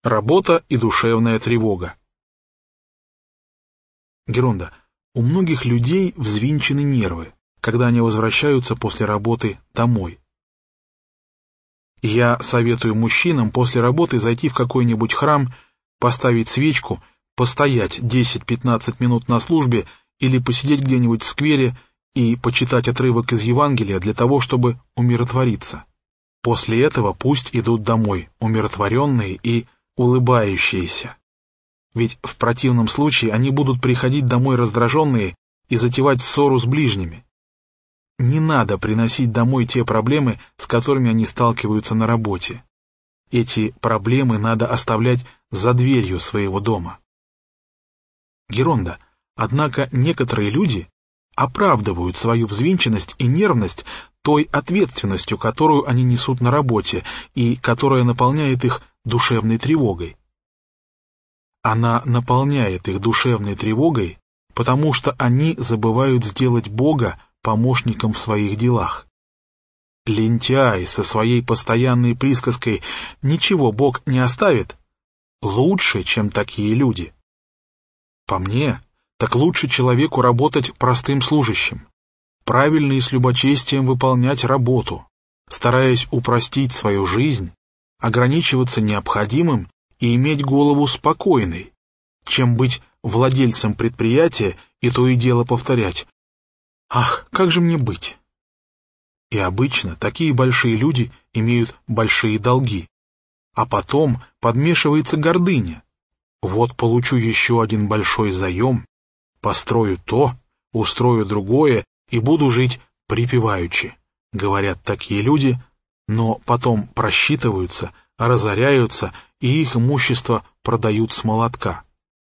Работа и душевная тревога. Геронда, у многих людей взвинчены нервы, когда они возвращаются после работы домой. Я советую мужчинам после работы зайти в какой-нибудь храм, поставить свечку, постоять 10-15 минут на службе или посидеть где-нибудь в сквере и почитать отрывок из Евангелия для того, чтобы умиротвориться. После этого пусть идут домой, умиротворенные и улыбающиеся. Ведь в противном случае они будут приходить домой раздраженные и затевать ссору с ближними. Не надо приносить домой те проблемы, с которыми они сталкиваются на работе. Эти проблемы надо оставлять за дверью своего дома. Геронда, однако некоторые люди оправдывают свою взвинченность и нервность той ответственностью, которую они несут на работе и которая наполняет их душевной тревогой. Она наполняет их душевной тревогой, потому что они забывают сделать Бога помощником в своих делах. Лентяй со своей постоянной присказкой «ничего Бог не оставит» лучше, чем такие люди. По мне, так лучше человеку работать простым служащим, правильно и с любочестием выполнять работу, стараясь упростить свою жизнь, ограничиваться необходимым и иметь голову спокойной, чем быть владельцем предприятия и то и дело повторять «Ах, как же мне быть?». И обычно такие большие люди имеют большие долги, а потом подмешивается гордыня. Вот получу еще один большой заем, построю то, устрою другое и буду жить припеваючи, говорят такие люди, но потом просчитываются, разоряются и их имущество продают с молотка.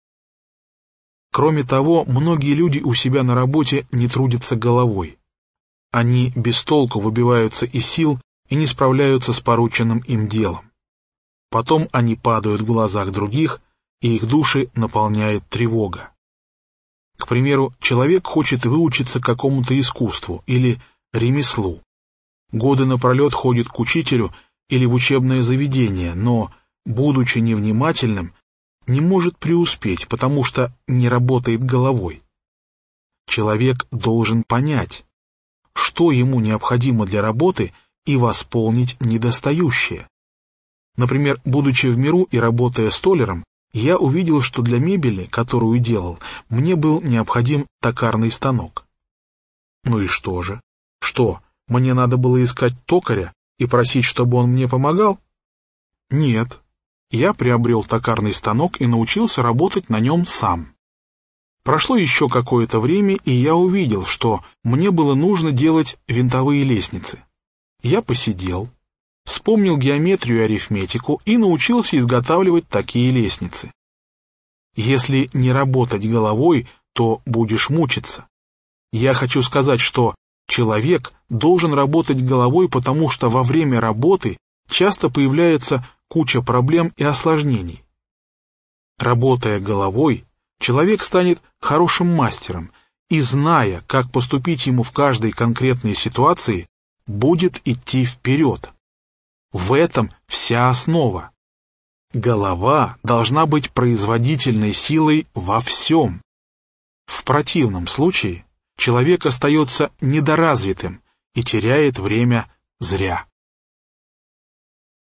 Кроме того, многие люди у себя на работе не трудятся головой. Они без толку выбиваются из сил и не справляются с порученным им делом. Потом они падают в глазах других, и их души наполняет тревога. К примеру, человек хочет выучиться какому-то искусству или ремеслу. Годы напролет ходит к учителю или в учебное заведение, но, будучи невнимательным, не может преуспеть, потому что не работает головой. Человек должен понять, что ему необходимо для работы, и восполнить недостающее. Например, будучи в миру и работая столяром, я увидел, что для мебели, которую делал, мне был необходим токарный станок. Ну и что же? Что, мне надо было искать токаря и просить, чтобы он мне помогал? Нет. Я приобрел токарный станок и научился работать на нем сам. Прошло еще какое-то время, и я увидел, что мне было нужно делать винтовые лестницы. Я посидел, вспомнил геометрию и арифметику и научился изготавливать такие лестницы. Если не работать головой, то будешь мучиться. Я хочу сказать, что человек должен работать головой, потому что во время работы часто появляется куча проблем и осложнений. Работая головой, человек станет хорошим мастером и, зная, как поступить ему в каждой конкретной ситуации, будет идти вперед. В этом вся основа. Голова должна быть производительной силой во всем. В противном случае человек остается недоразвитым и теряет время зря.